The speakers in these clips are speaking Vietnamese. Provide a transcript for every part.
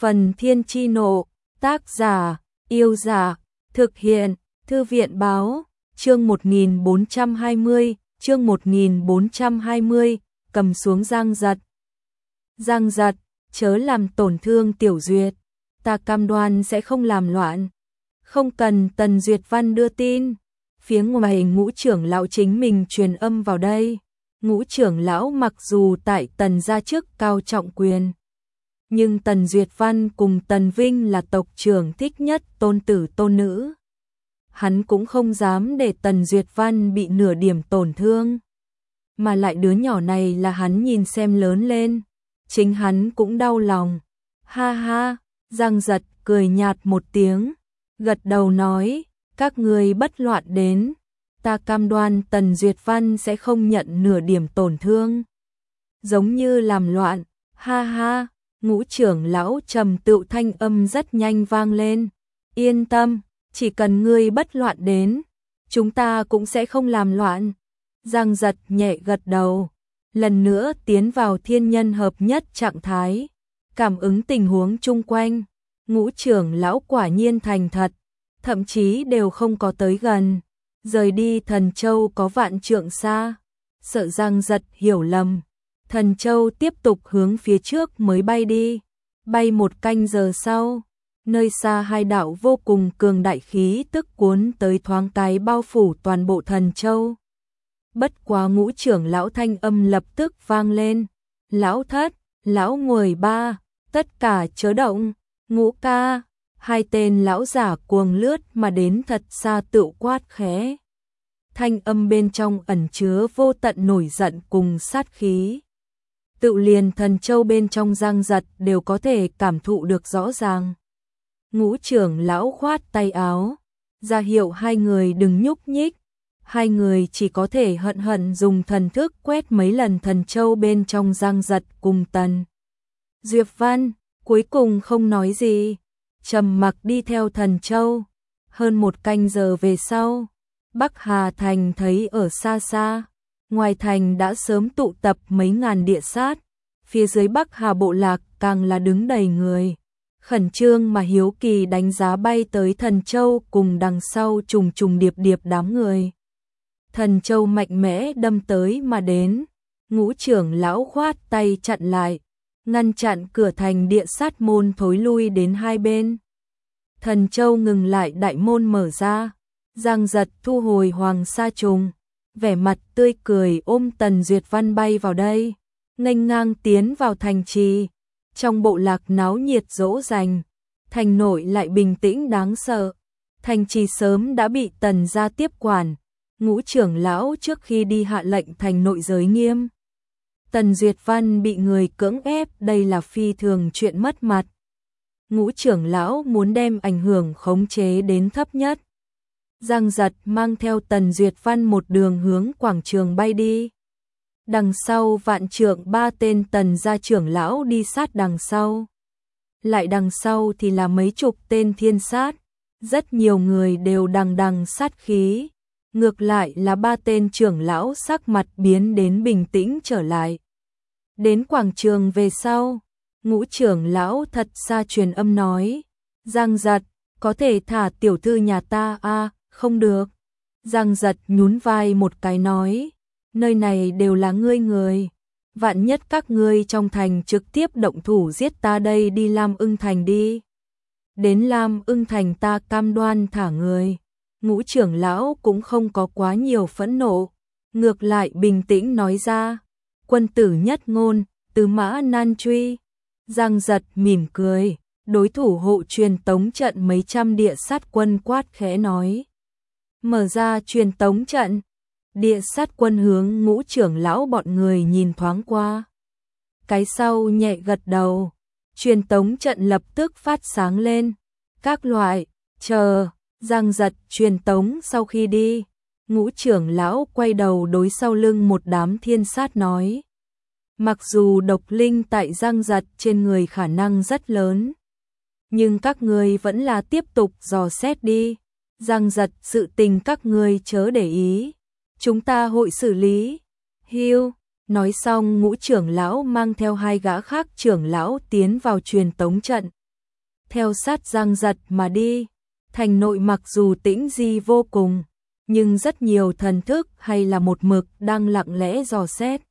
Phần Thiên Chi Nộ, tác giả, Yêu Giả, thực hiện, Thư viện Báo, chương 1420, chương 1420, cầm xuống Giang Giật. Giang Giật, chớ làm tổn thương Tiểu Duyệt, ta cam đoan sẽ không làm loạn. Không cần Tần Duyệt Văn đưa tin, phía ngoài Ngũ trưởng lão chính mình truyền âm vào đây. Ngũ trưởng lão mặc dù tại Tần gia chức cao trọng quyền, nhưng Tần Duyệt Văn cùng Tần Vinh là tộc trưởng thích nhất tôn tử tôn nữ. Hắn cũng không dám để Tần Duyệt Văn bị nửa điểm tổn thương. Mà lại đứa nhỏ này là hắn nhìn xem lớn lên, chính hắn cũng đau lòng. Ha ha, Giang Giật cười nhạt một tiếng, gật đầu nói, các ngươi bất loạn đến, ta cam đoan Tần Duyệt Văn sẽ không nhận nửa điểm tổn thương. Giống như làm loạn, ha ha. Ngũ trưởng lão trầm tựu thanh âm rất nhanh vang lên. Yên tâm, chỉ cần ngươi bất loạn đến, chúng ta cũng sẽ không làm loạn. Giang Giật nhẹ gật đầu, lần nữa tiến vào thiên nhân hợp nhất trạng thái, cảm ứng tình huống chung quanh. Ngũ trưởng lão quả nhiên thành thật, thậm chí đều không có tới gần, rời đi Thần Châu có vạn trượng xa, sợ Giang Giật hiểu lầm. Thần Châu tiếp tục hướng phía trước mới bay đi. Bay một canh giờ sau, nơi xa hai đạo vô cùng cường đại khí tức cuốn tới thoáng cái bao phủ toàn bộ Thần Châu. Bất quá Ngũ trưởng lão thanh âm lập tức vang lên. Lão thất, lão ngồi ba, tất cả chớ động. Ngũ ca, hai tên lão giả cuồng lướt mà đến thật xa tựu quát khẽ. Thanh âm bên trong ẩn chứa vô tận nổi giận cùng sát khí. Tự liền Thần Châu bên trong Giang Giật đều có thể cảm thụ được rõ ràng. Ngũ trưởng lão khoát tay áo, ra hiệu hai người đừng nhúc nhích. Hai người chỉ có thể hận hận dùng thần thức quét mấy lần Thần Châu bên trong Giang Giật cùng Tần Duyệt Văn, cuối cùng không nói gì, trầm mặc đi theo Thần Châu. Hơn một canh giờ về sau, Bắc Hà Thành thấy ở xa xa. Ngoài thành đã sớm tụ tập mấy ngàn địa sát, phía dưới Bắc Hà bộ lạc càng là đứng đầy người, khẩn trương mà hiếu kỳ đánh giá bay tới Thần Châu cùng đằng sau trùng trùng điệp điệp đám người. Thần Châu mạnh mẽ đâm tới mà đến, Ngũ trưởng lão khoát tay chặn lại, ngăn chặn cửa thành địa sát môn thối lui đến hai bên. Thần Châu ngừng lại, đại môn mở ra, Giang Giật thu hồi hoàng sa trùng, vẻ mặt tươi cười ôm Tần Duyệt Văn bay vào đây, nghênh ngang tiến vào thành trì. Trong bộ lạc náo nhiệt dỗ dành, thành nội lại bình tĩnh đáng sợ. Thành trì sớm đã bị Tần gia tiếp quản, Ngũ trưởng lão trước khi đi hạ lệnh thành nội giới nghiêm. Tần Duyệt Văn bị người cưỡng ép, đây là phi thường chuyện mất mặt. Ngũ trưởng lão muốn đem ảnh hưởng khống chế đến thấp nhất. Giang Giật mang theo Tần Duyệt Văn một đường hướng quảng trường bay đi. Đằng sau vạn trượng ba tên Tần gia trưởng lão đi sát đằng sau. Lại đằng sau thì là mấy chục tên thiên sát. Rất nhiều người đều đằng đằng sát khí. Ngược lại là ba tên trưởng lão sắc mặt biến đến bình tĩnh trở lại. Đến quảng trường về sau, Ngũ trưởng lão thật xa truyền âm nói. Giang Giật, có thể thả tiểu thư nhà ta à? Không được. Giang Giật nhún vai một cái nói, nơi này đều là ngươi người, vạn nhất các ngươi trong thành trực tiếp động thủ giết ta đây, đi Lam Ưng Thành đi. Đến Lam Ưng Thành ta cam đoan thả người. Ngũ trưởng lão cũng không có quá nhiều phẫn nộ, ngược lại bình tĩnh nói ra, quân tử nhất ngôn, tứ mã nan truy. Giang Giật mỉm cười, đối thủ hộ truyền tống trận mấy trăm địa sát quân quát khẽ nói. Mở ra truyền tống trận. Địa sát quân hướng Ngũ trưởng lão bọn người nhìn thoáng qua. Cái sau nhẹ gật đầu. Truyền tống trận lập tức phát sáng lên. Các loại, chờ, Giang Giật truyền tống sau khi đi. Ngũ trưởng lão quay đầu đối sau lưng một đám thiên sát nói. Mặc dù độc linh tại Giang Giật trên người khả năng rất lớn, nhưng các ngươi vẫn là tiếp tục dò xét đi. Giang Giật, sự tình các ngươi chớ để ý, chúng ta hội xử lý. Hiu, nói xong Ngũ trưởng lão mang theo hai gã khác trưởng lão tiến vào truyền tống trận, theo sát Giang Giật mà đi. Thành nội mặc dù tĩnh di vô cùng, nhưng rất nhiều thần thức hay là một mực đang lặng lẽ dò xét.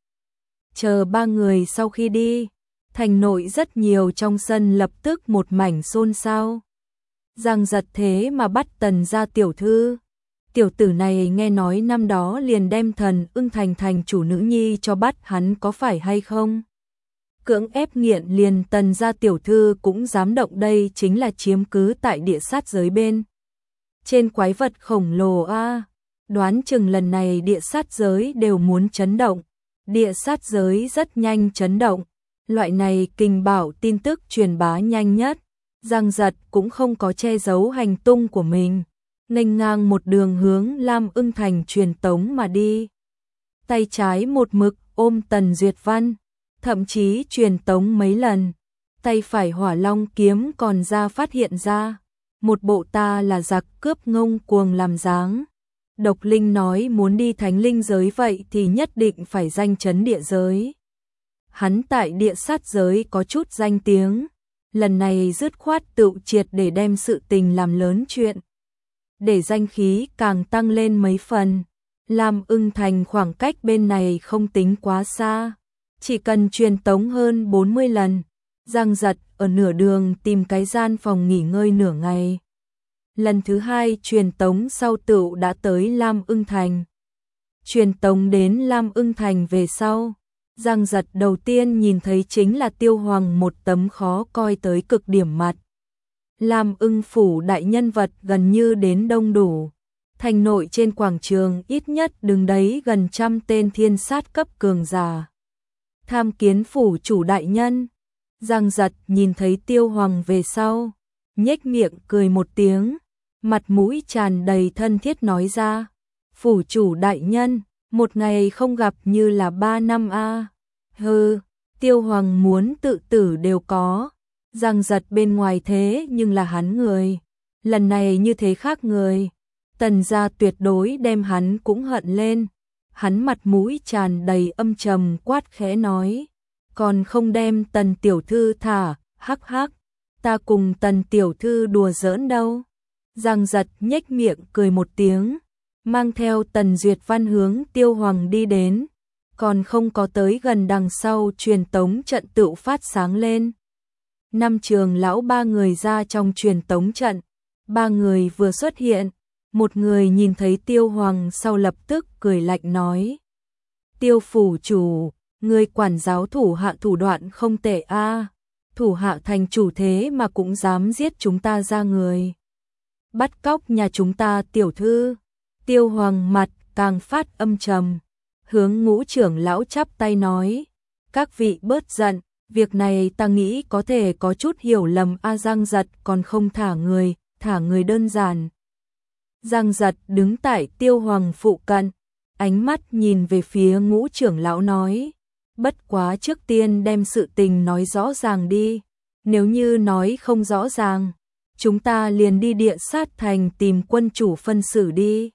Chờ ba người sau khi đi, thành nội rất nhiều trong sân lập tức một mảnh xôn xao. Giang Giật thế mà bắt Tần gia tiểu thư. Tiểu tử này nghe nói năm đó liền đem Thần Ưng Thành thành chủ nữ nhi cho bắt, hắn có phải hay không? Cưỡng ép nghiện liền Tần gia tiểu thư cũng dám động, đây chính là chiếm cứ tại địa sát giới bên trên quái vật khổng lồ a. Đoán chừng lần này địa sát giới đều muốn chấn động. Địa sát giới rất nhanh chấn động. Loại này kinh bảo tin tức truyền bá nhanh nhất. Giang Giật cũng không có che giấu hành tung của mình, nghênh ngang một đường hướng Lam Ưng Thành truyền tống mà đi. Tay trái một mực ôm Tần Duyệt Văn, thậm chí truyền tống mấy lần. Tay phải Hỏa Long kiếm còn ra phát hiện ra, một bộ ta là giặc cướp ngông cuồng làm dáng. Độc Linh nói muốn đi thánh linh giới vậy thì nhất định phải danh chấn địa giới. Hắn tại địa sát giới có chút danh tiếng, lần này dứt khoát tự triệt để đem sự tình làm lớn chuyện, để danh khí càng tăng lên mấy phần. Lam Ưng Thành khoảng cách bên này không tính quá xa, chỉ cần truyền tống hơn 40 lần. Giang Giật ở nửa đường tìm cái gian phòng nghỉ ngơi nửa ngày. Lần thứ hai truyền tống sau tựu đã tới Lam Ưng Thành. Truyền tống đến Lam Ưng Thành về sau, Giang Giật đầu tiên nhìn thấy chính là Tiêu Hoàng, một tấm khó coi tới cực điểm mặt. Lam Ưng phủ đại nhân vật gần như đến đông đủ. Thành nội trên quảng trường ít nhất đứng đấy gần 100 tên thiên sát cấp cường giả. Tham kiến phủ chủ đại nhân. Giang Giật nhìn thấy Tiêu Hoàng về sau, nhếch miệng cười một tiếng, mặt mũi tràn đầy thân thiết nói ra: phủ chủ đại nhân, một ngày không gặp như là 3 năm a. Hừ, Tiêu Hoàng muốn tự tử đều có. Giang Giật bên ngoài thế nhưng là hắn người, lần này như thế khác người. Tần gia tuyệt đối đem hắn cũng hận lên. Hắn mặt mũi tràn đầy âm trầm quát khẽ nói: còn không đem Tần tiểu thư thả, hắc hắc, ta cùng Tần tiểu thư đùa giỡn đâu. Giang Giật nhếch miệng cười một tiếng, mang theo Tần Duyệt Văn hướng Tiêu Hoàng đi đến. Còn không có tới gần, đằng sau truyền tống trận tự phát sáng lên. 5 trường lão 3 người ra trong truyền tống trận. 3 người vừa xuất hiện, một người nhìn thấy Tiêu Hoàng sau lập tức cười lạnh nói: Tiêu phủ chủ, người quản giáo thủ hạ thủ đoạn không tệ a. Thủ hạ thành chủ thế mà cũng dám giết chúng ta ra người, bắt cóc nhà chúng ta tiểu thư. Tiêu Hoàng mặt càng phát âm trầm, hướng Ngũ trưởng lão chắp tay nói: các vị bớt giận, việc này ta nghĩ có thể có chút hiểu lầm a. Giang Giật còn không thả người đơn giản. Giang Giật đứng tại Tiêu Hoàng phụ cận, ánh mắt nhìn về phía Ngũ trưởng lão nói: bất quá trước tiên đem sự tình nói rõ ràng đi, nếu như nói không rõ ràng, chúng ta liền đi địa sát thành tìm quân chủ phân xử đi.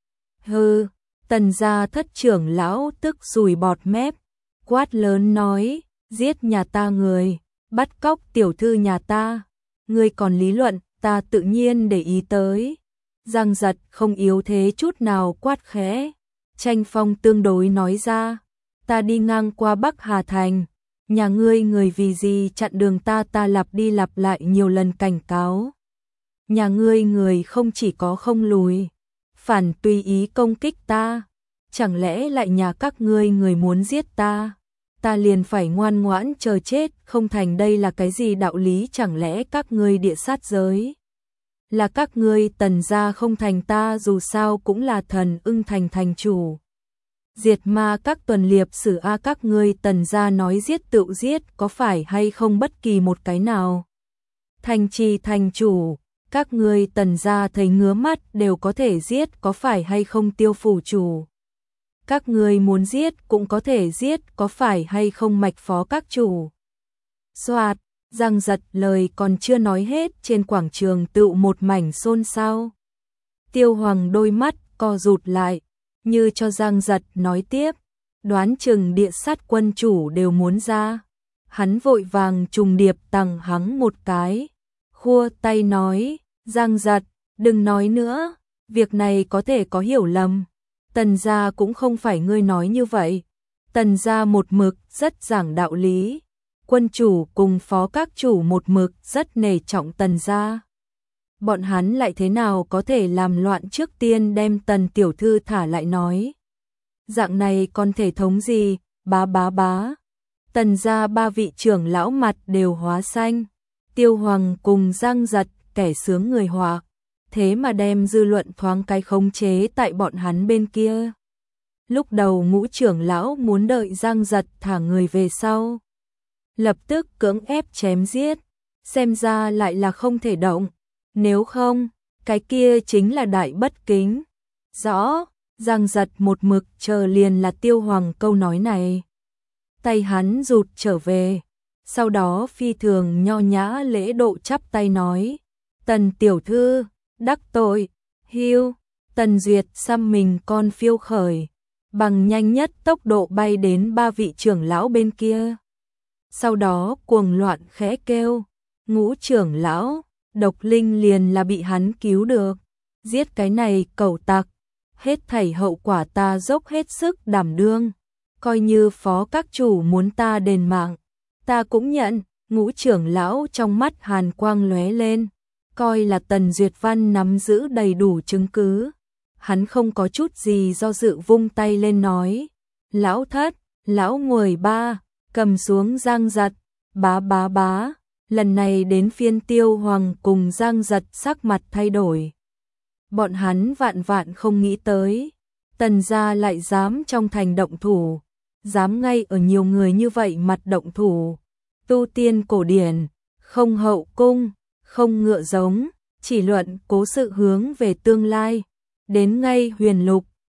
Hừ. Tần gia thất trưởng lão tức sùi bọt mép, quát lớn nói: giết nhà ta người, bắt cóc tiểu thư nhà ta, ngươi còn lý luận, ta tự nhiên để ý tới. Giang Giật không yếu thế chút nào quát khẽ, tranh phong tương đối nói ra: ta đi ngang qua Bắc Hà Thành, nhà ngươi người vì gì chặn đường ta? Ta lặp đi lặp lại nhiều lần cảnh cáo. Nhà ngươi người không chỉ có không lùi, phản tùy ý công kích ta, chẳng lẽ lại nhà các ngươi người muốn giết ta, ta liền phải ngoan ngoãn chờ chết không thành? Đây là cái gì đạo lý? Chẳng lẽ các ngươi địa sát giới là các ngươi Tần gia không thành? Ta dù sao cũng là Thần Ưng Thành thành chủ, diệt ma các tuần liệp sử a. Các ngươi Tần gia nói giết tự giết, có phải hay không bất kỳ một cái nào? Thành trì thành chủ, các ngươi Tần gia thấy ngứa mắt đều có thể giết, có phải hay không? Tiêu phủ chủ, các ngươi muốn giết cũng có thể giết, có phải hay không? Mạch phó các chủ. Soạt. Giang Giật lời còn chưa nói hết, trên quảng trường tựu một mảnh xôn xao. Tiêu Hoàng đôi mắt co rụt lại, như cho Giang Giật nói tiếp, đoán chừng địa sát quân chủ đều muốn ra. Hắn vội vàng trùng điệp tằng hắn một cái, khua tay nói, Giang Giật, đừng nói nữa, việc này có thể có hiểu lầm. Tần gia cũng không phải ngươi nói như vậy. Tần gia một mực rất giảng đạo lý. Quân chủ cùng phó các chủ một mực rất nể trọng Tần gia. Bọn hắn lại thế nào có thể làm loạn, trước tiên đem Tần tiểu thư thả lại nói. Dạng này còn thể thống gì, bá. Tần gia ba vị trưởng lão mặt đều hóa xanh. Tiêu Hoàng cùng Giang Giật kẻ sướng người họa, thế mà đem dư luận thoáng cái khống chế tại bọn hắn bên kia. Lúc đầu Ngũ trưởng lão muốn đợi Giang Giật thả người về sau, lập tức cưỡng ép chém giết, xem ra lại là không thể động, nếu không, cái kia chính là đại bất kính. Rõ, Giang Giật một mực chờ liền là Tiêu Hoàng câu nói này. Tay hắn rụt trở về, sau đó phi thường nho nhã lễ độ chắp tay nói, Tần tiểu thư, đắc tội, hiu. Tần Duyệt xăm mình con phiêu khởi, bằng nhanh nhất tốc độ bay đến ba vị trưởng lão bên kia. Sau đó cuồng loạn khẽ kêu, Ngũ trưởng lão, Độc Linh liền là bị hắn cứu được, giết cái này cẩu tặc, hết thảy hậu quả ta dốc hết sức đảm đương, coi như phó các chủ muốn ta đền mạng, ta cũng nhận. Ngũ trưởng lão trong mắt hàn quang lóe lên, coi là Tần Duyệt Văn nắm giữ đầy đủ chứng cứ. Hắn không có chút gì do dự vung tay lên nói, lão thất, lão nguồi ba, cầm xuống Giang Giật, bá. Lần này đến phiên Tiêu Hoàng cùng Giang Giật sắc mặt thay đổi. Bọn hắn vạn không nghĩ tới, Tần gia lại dám trong thành động thủ, dám ngay ở nhiều người như vậy mặt động thủ. Tu tiên cổ điển, không hậu cung, không ngựa giống, chỉ luận cố sự hướng về tương lai. Đến ngay huyền lục,